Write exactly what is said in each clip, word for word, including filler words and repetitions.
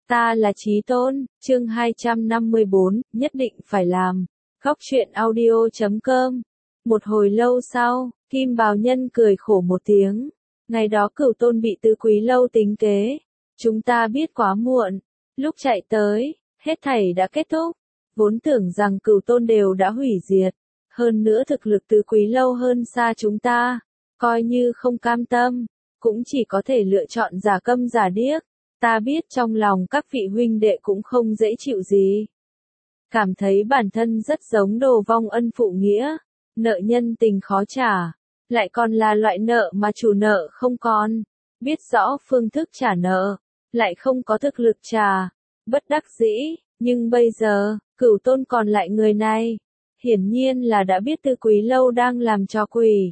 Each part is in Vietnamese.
Ta là Chí Tôn, chương hai trăm năm mươi bốn, nhất định phải làm. Góc truyện audio chấm com. Một hồi lâu sau, Kim Bào Nhân cười khổ một tiếng. Ngày đó Cửu Tôn bị Tứ Quý Lâu tính kế. Chúng ta biết quá muộn. Lúc chạy tới, hết thảy đã kết thúc. Vốn tưởng rằng Cửu Tôn đều đã hủy diệt. Hơn nữa thực lực Tứ Quý Lâu hơn xa chúng ta. Coi như không cam tâm, cũng chỉ có thể lựa chọn giả câm giả điếc. Ta biết trong lòng các vị huynh đệ cũng không dễ chịu gì. Cảm thấy bản thân rất giống đồ vong ân phụ nghĩa, nợ nhân tình khó trả, lại còn là loại nợ mà chủ nợ không còn, biết rõ phương thức trả nợ, lại không có thực lực trả, bất đắc dĩ, nhưng bây giờ, Cửu Tôn còn lại người này, hiển nhiên là đã biết Tứ Quý Lâu đang làm trò quỷ.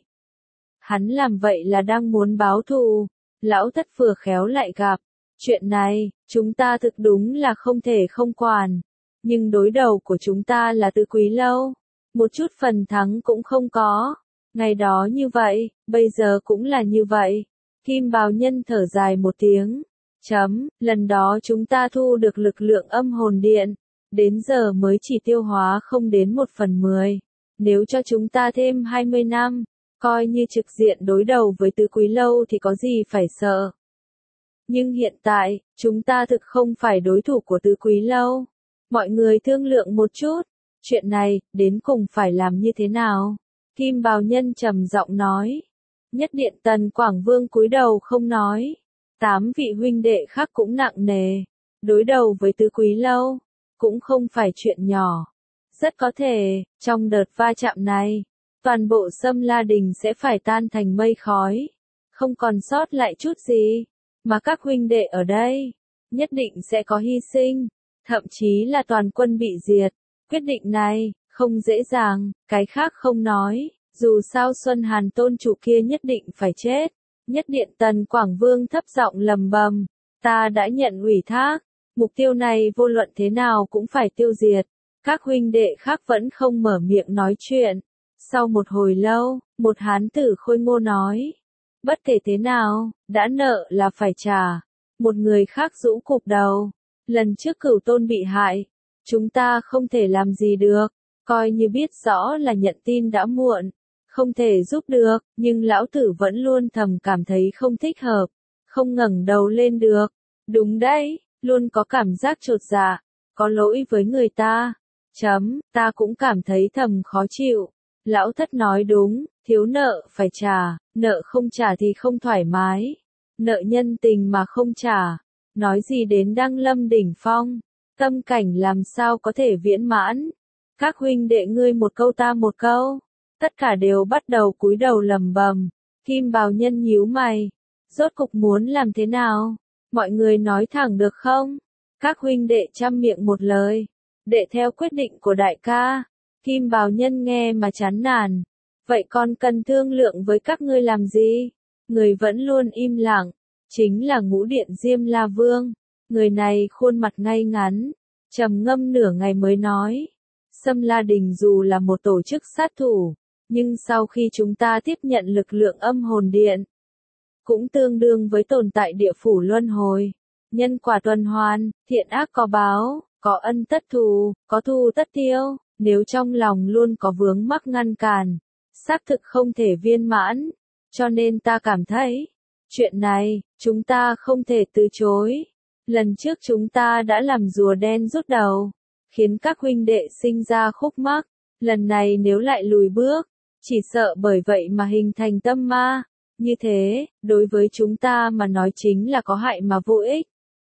Hắn làm vậy là đang muốn báo thù, lão thất vừa khéo lại gặp. Chuyện này, chúng ta thực đúng là không thể không quản. Nhưng đối đầu của chúng ta là Tứ Quý Lâu. Một chút phần thắng cũng không có. Ngày đó như vậy, bây giờ cũng là như vậy. Kim Bào Nhân thở dài một tiếng. Chấm, lần đó chúng ta thu được lực lượng âm hồn điện. Đến giờ mới chỉ tiêu hóa không đến một phần mười. Nếu cho chúng ta thêm hai mươi năm, coi như trực diện đối đầu với Tứ Quý Lâu thì có gì phải sợ. Nhưng hiện tại, chúng ta thực không phải đối thủ của Tứ Quý Lâu. Mọi người thương lượng một chút. Chuyện này, đến cùng phải làm như thế nào? Kim Bào Nhân trầm giọng nói. Nhất Điện Tần Quảng Vương cúi đầu không nói. Tám vị huynh đệ khác cũng nặng nề. Đối đầu với Tứ Quý Lâu, cũng không phải chuyện nhỏ. Rất có thể, trong đợt va chạm này, toàn bộ Sâm La Đình sẽ phải tan thành mây khói. Không còn sót lại chút gì. Mà các huynh đệ ở đây, nhất định sẽ có hy sinh, thậm chí là toàn quân bị diệt. Quyết định này, không dễ dàng, cái khác không nói, dù sao Xuân Hàn tôn chủ kia nhất định phải chết. Nhất Điện Tần Quảng Vương thấp giọng lầm bầm, ta đã nhận ủy thác, mục tiêu này vô luận thế nào cũng phải tiêu diệt. Các huynh đệ khác vẫn không mở miệng nói chuyện. Sau một hồi lâu, một hán tử khôi ngô nói. Bất kể thế nào, đã nợ là phải trả. Một người khác rũ cục đầu. Lần trước Cửu Tôn bị hại, chúng ta không thể làm gì được. Coi như biết rõ là nhận tin đã muộn, không thể giúp được, nhưng lão tử vẫn luôn thầm cảm thấy không thích hợp, không ngẩng đầu lên được. Đúng đấy, luôn có cảm giác chột dạ, có lỗi với người ta. Chấm, ta cũng cảm thấy thầm khó chịu. Lão thất nói đúng, thiếu nợ phải trả, nợ không trả thì không thoải mái. Nợ nhân tình mà không trả, nói gì đến đăng lâm đỉnh phong, tâm cảnh làm sao có thể viễn mãn. Các huynh đệ ngươi một câu ta một câu, tất cả đều bắt đầu cúi đầu lầm bầm. Kim Bào Nhân nhíu mày, rốt cục muốn làm thế nào? Mọi người nói thẳng được không? Các huynh đệ chăm miệng một lời, đệ theo quyết định của đại ca. Kim Bào Nhân nghe mà chán nản. Vậy con cần thương lượng với các ngươi làm gì? Người vẫn luôn im lặng. Chính là Ngũ Điện Diêm La Vương. Người này khuôn mặt ngay ngắn. Trầm ngâm nửa ngày mới nói. Sâm La Đình dù là một tổ chức sát thủ. Nhưng sau khi chúng ta tiếp nhận lực lượng âm hồn điện. Cũng tương đương với tồn tại địa phủ luân hồi. Nhân quả tuần hoàn, thiện ác có báo, có ân tất thù, có thù tất tiêu. Nếu trong lòng luôn có vướng mắc ngăn cản, xác thực không thể viên mãn, cho nên ta cảm thấy, chuyện này, chúng ta không thể từ chối. Lần trước chúng ta đã làm rùa đen rút đầu, khiến các huynh đệ sinh ra khúc mắc, lần này nếu lại lùi bước, chỉ sợ bởi vậy mà hình thành tâm ma, như thế, đối với chúng ta mà nói chính là có hại mà vô ích.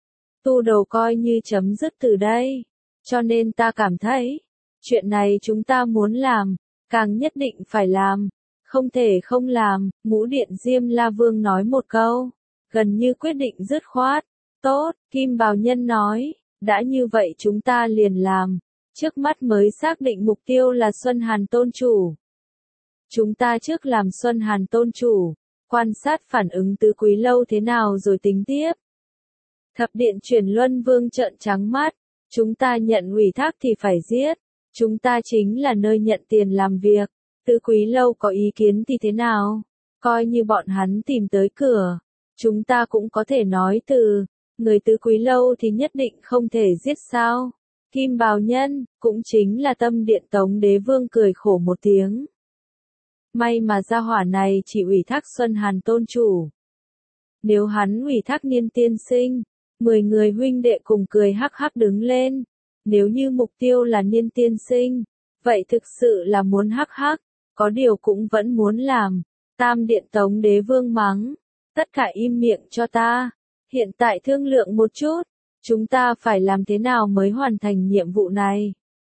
Tu đầu coi như chấm dứt từ đây, cho nên ta cảm thấy, chuyện này chúng ta muốn làm, càng nhất định phải làm, không thể không làm. Ngũ Điện Diêm La Vương nói một câu, gần như quyết định dứt khoát. Tốt, Kim Bào Nhân nói, đã như vậy chúng ta liền làm, trước mắt mới xác định mục tiêu là Xuân Hàn tôn chủ. Chúng ta trước làm Xuân Hàn tôn chủ, quan sát phản ứng Tứ Quý Lâu thế nào rồi tính tiếp. Thập Điện Chuyển Luân Vương trợn trắng mắt, chúng ta nhận ủy thác thì phải giết. Chúng ta chính là nơi nhận tiền làm việc. Tứ Quý Lâu có ý kiến thì thế nào? Coi như bọn hắn tìm tới cửa. Chúng ta cũng có thể nói từ. Người tứ quý lâu thì nhất định không thể giết sao? Kim bào nhân, cũng chính là tâm điện Tống đế vương cười khổ một tiếng. May mà gia hỏa này chỉ ủy thác Xuân Hàn tôn chủ. Nếu hắn ủy thác Niên tiên sinh, mười người huynh đệ cùng cười hắc hắc đứng lên. Nếu như mục tiêu là Niên tiên sinh, vậy thực sự là muốn hắc hắc, có điều cũng vẫn muốn làm. Tam điện Tống đế vương mắng, tất cả im miệng cho ta, hiện tại thương lượng một chút, chúng ta phải làm thế nào mới hoàn thành nhiệm vụ này.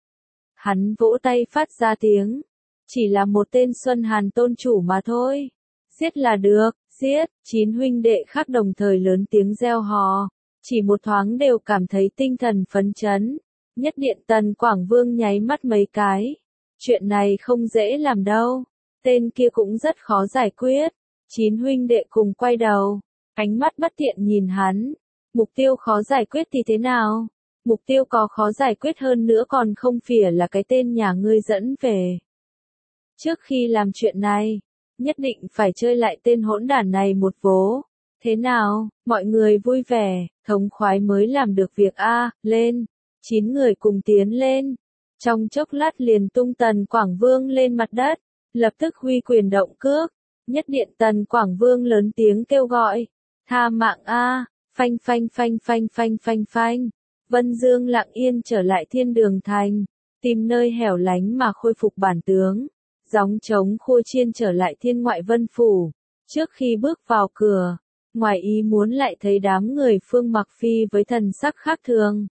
Hắn vỗ tay phát ra tiếng, chỉ là một tên Xuân Hàn tôn chủ mà thôi, giết là được, giết, chín huynh đệ khác đồng thời lớn tiếng reo hò, chỉ một thoáng đều cảm thấy tinh thần phấn chấn. Nhất điện Tần Quảng Vương nháy mắt mấy cái, chuyện này không dễ làm đâu, tên kia cũng rất khó giải quyết. Chín huynh đệ cùng quay đầu, ánh mắt bất thiện nhìn hắn. Mục tiêu khó giải quyết thì thế nào? Mục tiêu có khó giải quyết hơn nữa còn không phỉa là cái tên nhà ngươi dẫn về. Trước khi làm chuyện này, nhất định phải chơi lại tên hỗn đản này một vố. Thế nào, mọi người vui vẻ, thống khoái mới làm được việc a, lên. Chín người cùng tiến lên. Trong chốc lát liền tung Tần Quảng Vương lên mặt đất, lập tức huy quyền động cước. Nhất điện Tần Quảng Vương lớn tiếng kêu gọi, tha mạng a, phanh phanh phanh phanh phanh phanh phanh. Vân Dương lặng yên trở lại Thiên Đường Thành, tìm nơi hẻo lánh mà khôi phục bản tướng, gióng trống khua chiên trở lại Thiên Ngoại Vân Phủ. Trước khi bước vào cửa, ngoài ý muốn lại thấy đám người Phương Mặc Phi với thần sắc khác thường.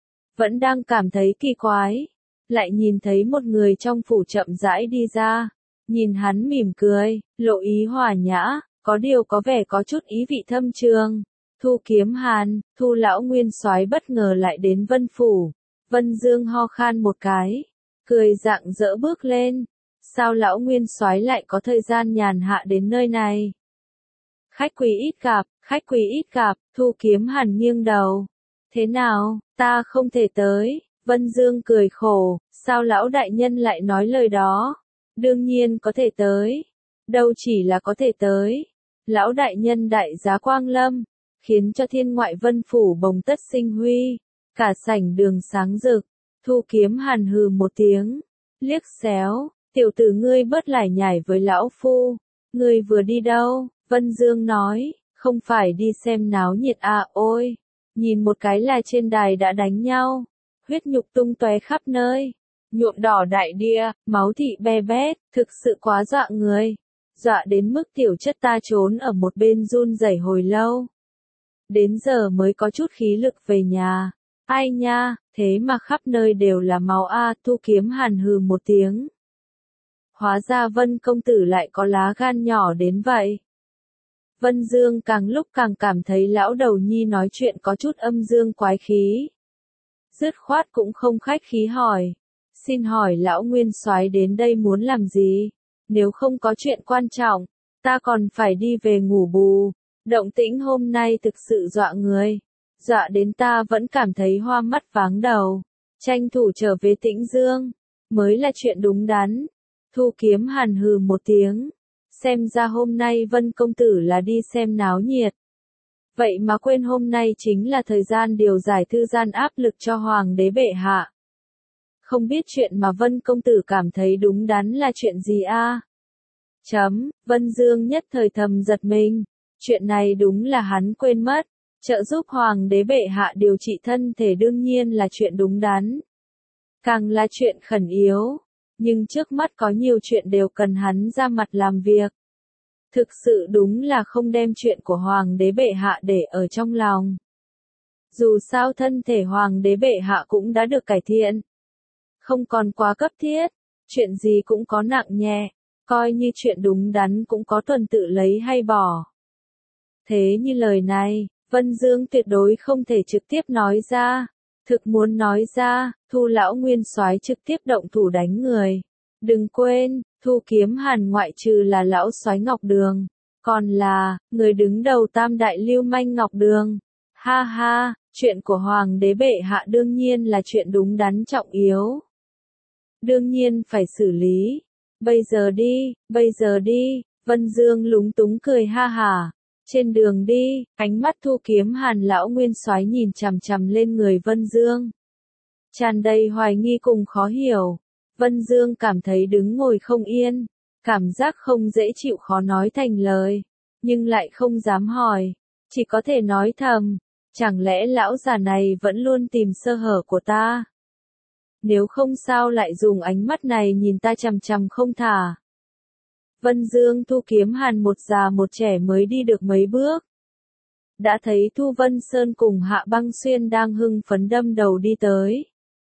Vẫn đang cảm thấy kỳ quái, lại nhìn thấy một người trong phủ chậm rãi đi ra, nhìn hắn mỉm cười, lộ ý hòa nhã, có điều có vẻ có chút ý vị thâm trường. Thu Kiếm Hàn, Thu lão nguyên soái bất ngờ lại đến Vân Phủ. Vân Dương ho khan một cái, cười rạng rỡ bước lên. Sao lão nguyên soái lại có thời gian nhàn hạ đến nơi này? Khách quý ít gặp, khách quý ít gặp, Thu Kiếm Hàn nghiêng đầu. Thế nào, ta không thể tới. Vân Dương cười khổ, sao lão đại nhân lại nói lời đó? Đương nhiên có thể tới. Đâu chỉ là có thể tới. Lão đại nhân đại giá quang lâm, khiến cho Thiên Ngoại Vân Phủ bồng tất sinh huy, cả sảnh đường sáng rực. Thu Kiếm Hàn hừ một tiếng, liếc xéo, tiểu tử ngươi bớt lải nhải với lão phu, ngươi vừa đi đâu? Vân Dương nói, không phải đi xem náo nhiệt à, ôi, nhìn một cái là trên đài đã đánh nhau, huyết nhục tung tóe khắp nơi, nhuộm đỏ đại địa, máu thịt be bét, thực sự quá dọa người, dọa đến mức tiểu chất ta trốn ở một bên run rẩy hồi lâu. Đến giờ mới có chút khí lực về nhà. Ai nha, thế mà khắp nơi đều là máu a. Thu Kiếm Hàn hừ một tiếng. Hóa ra Vân công tử lại có lá gan nhỏ đến vậy. Vân Dương càng lúc càng cảm thấy lão đầu nhi nói chuyện có chút âm dương quái khí. Dứt khoát cũng không khách khí hỏi. Xin hỏi lão nguyên soái đến đây muốn làm gì? Nếu không có chuyện quan trọng, ta còn phải đi về ngủ bù. Động tĩnh hôm nay thực sự dọa người, dọa đến ta vẫn cảm thấy hoa mắt váng đầu, tranh thủ trở về Tĩnh Dương, mới là chuyện đúng đắn. Thu Kiếm Hàn hừ một tiếng, xem ra hôm nay Vân công tử là đi xem náo nhiệt. Vậy mà quên hôm nay chính là thời gian điều giải thư gian áp lực cho Hoàng đế bệ hạ. Không biết chuyện mà Vân công tử cảm thấy đúng đắn là chuyện gì a? Chấm, Vân Dương nhất thời thầm giật mình. Chuyện này đúng là hắn quên mất, trợ giúp Hoàng đế bệ hạ điều trị thân thể đương nhiên là chuyện đúng đắn. Càng là chuyện khẩn yếu, nhưng trước mắt có nhiều chuyện đều cần hắn ra mặt làm việc. Thực sự đúng là không đem chuyện của Hoàng đế bệ hạ để ở trong lòng. Dù sao thân thể Hoàng đế bệ hạ cũng đã được cải thiện. Không còn quá cấp thiết, chuyện gì cũng có nặng nhẹ, coi như chuyện đúng đắn cũng có tuần tự lấy hay bỏ. Thế như lời này, Vân Dương tuyệt đối không thể trực tiếp nói ra. Thực muốn nói ra, Thu lão nguyên soái trực tiếp động thủ đánh người. Đừng quên, Thu Kiếm Hàn ngoại trừ là lão soái Ngọc Đường, còn là người đứng đầu tam đại lưu manh Ngọc Đường. Ha ha, chuyện của Hoàng đế bệ hạ đương nhiên là chuyện đúng đắn trọng yếu. Đương nhiên phải xử lý. Bây giờ đi, bây giờ đi, Vân Dương lúng túng cười ha hả. Trên đường đi, ánh mắt Thu Kiếm Hàn lão nguyên soái nhìn chằm chằm lên người Vân Dương. Tràn đầy hoài nghi cùng khó hiểu. Vân Dương cảm thấy đứng ngồi không yên, cảm giác không dễ chịu khó nói thành lời, nhưng lại không dám hỏi, chỉ có thể nói thầm, chẳng lẽ lão già này vẫn luôn tìm sơ hở của ta? Nếu không sao lại dùng ánh mắt này nhìn ta chằm chằm không thả. Vân Dương Thu Kiếm Hàn một già một trẻ mới đi được mấy bước. Đã thấy Thu Vân Sơn cùng Hạ Băng Xuyên đang hưng phấn đâm đầu đi tới.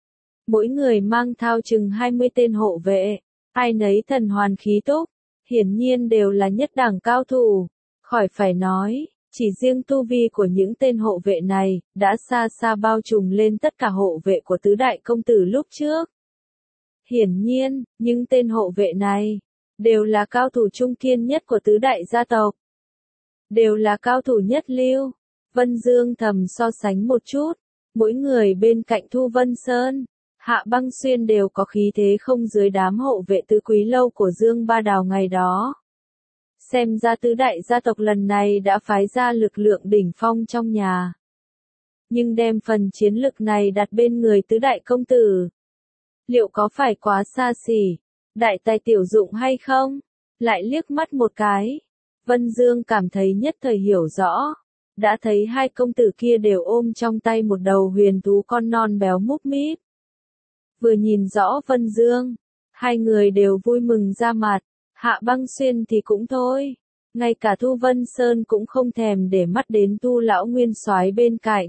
Mỗi người mang thao chừng hai mươi tên hộ vệ, ai nấy thần hoàn khí túc, hiển nhiên đều là nhất đẳng cao thủ. Khỏi phải nói, chỉ riêng tu vi của những tên hộ vệ này, đã xa xa bao trùm lên tất cả hộ vệ của tứ đại công tử lúc trước. Hiển nhiên, những tên hộ vệ này, đều là cao thủ trung kiên nhất của tứ đại gia tộc. Đều là cao thủ nhất lưu. Vân Dương thầm so sánh một chút, mỗi người bên cạnh Thu Vân Sơn, Hạ Băng Xuyên đều có khí thế không dưới đám hộ vệ tứ quý lâu của Dương Ba Đào ngày đó. Xem ra tứ đại gia tộc lần này đã phái ra lực lượng đỉnh phong trong nhà. Nhưng đem phần chiến lực này đặt bên người tứ đại công tử, liệu có phải quá xa xỉ, đại tài tiểu dụng hay không? Lại liếc mắt một cái, Vân Dương cảm thấy nhất thời hiểu rõ. Đã thấy hai công tử kia đều ôm trong tay một đầu huyền thú con non béo múp míp. Vừa nhìn rõ Vân Dương, hai người đều vui mừng ra mặt, Hạ Băng Xuyên thì cũng thôi, ngay cả Thu Vân Sơn cũng không thèm để mắt đến Tu lão nguyên soái bên cạnh.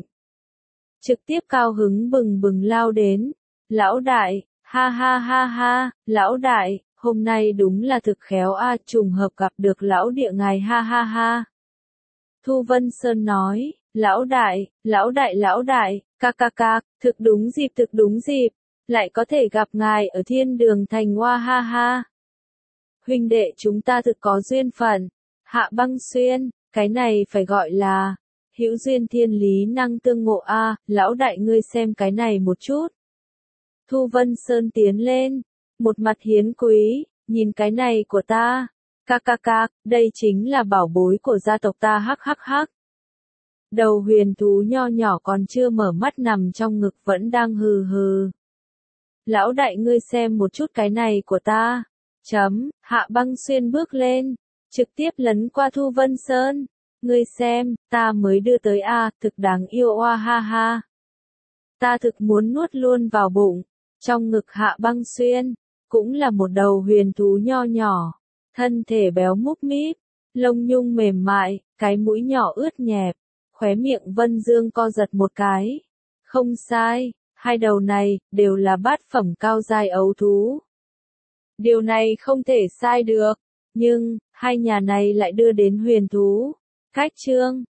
Trực tiếp cao hứng bừng bừng lao đến, lão đại, ha ha ha ha, lão đại, hôm nay đúng là thực khéo a, trùng hợp gặp được lão địa ngài ha ha ha. Thu Vân Sơn nói, lão đại, lão đại lão đại, ca ca ca, thực đúng dịp thực đúng dịp, lại có thể gặp ngài ở thiên đường thành hoa ha ha. Huynh đệ chúng ta thực có duyên phận, Hạ Băng Xuyên, cái này phải gọi là, hữu duyên thiên lý năng tương ngộ a, lão đại ngươi xem cái này một chút. Thu Vân Sơn tiến lên, một mặt hiến quý, nhìn cái này của ta. Ca ca ca, đây chính là bảo bối của gia tộc ta hắc hắc hắc. Đầu huyền thú nho nhỏ còn chưa mở mắt nằm trong ngực vẫn đang hừ hừ. Lão đại ngươi xem một chút cái này của ta. Chấm, Hạ Băng Xuyên bước lên, trực tiếp lấn qua Thu Vân Sơn. Ngươi xem, ta mới đưa tới a, thực đáng yêu oa ha ha. Ta thực muốn nuốt luôn vào bụng. Trong ngực Hạ Băng Xuyên, cũng là một đầu huyền thú nho nhỏ. Thân thể béo múp míp, lông nhung mềm mại, cái mũi nhỏ ướt nhẹp, khóe miệng Vân Dương co giật một cái. Không sai, hai đầu này, đều là bát phẩm cao giai ấu thú. Điều này không thể sai được, nhưng, hai nhà này lại đưa đến huyền thú. Cách chương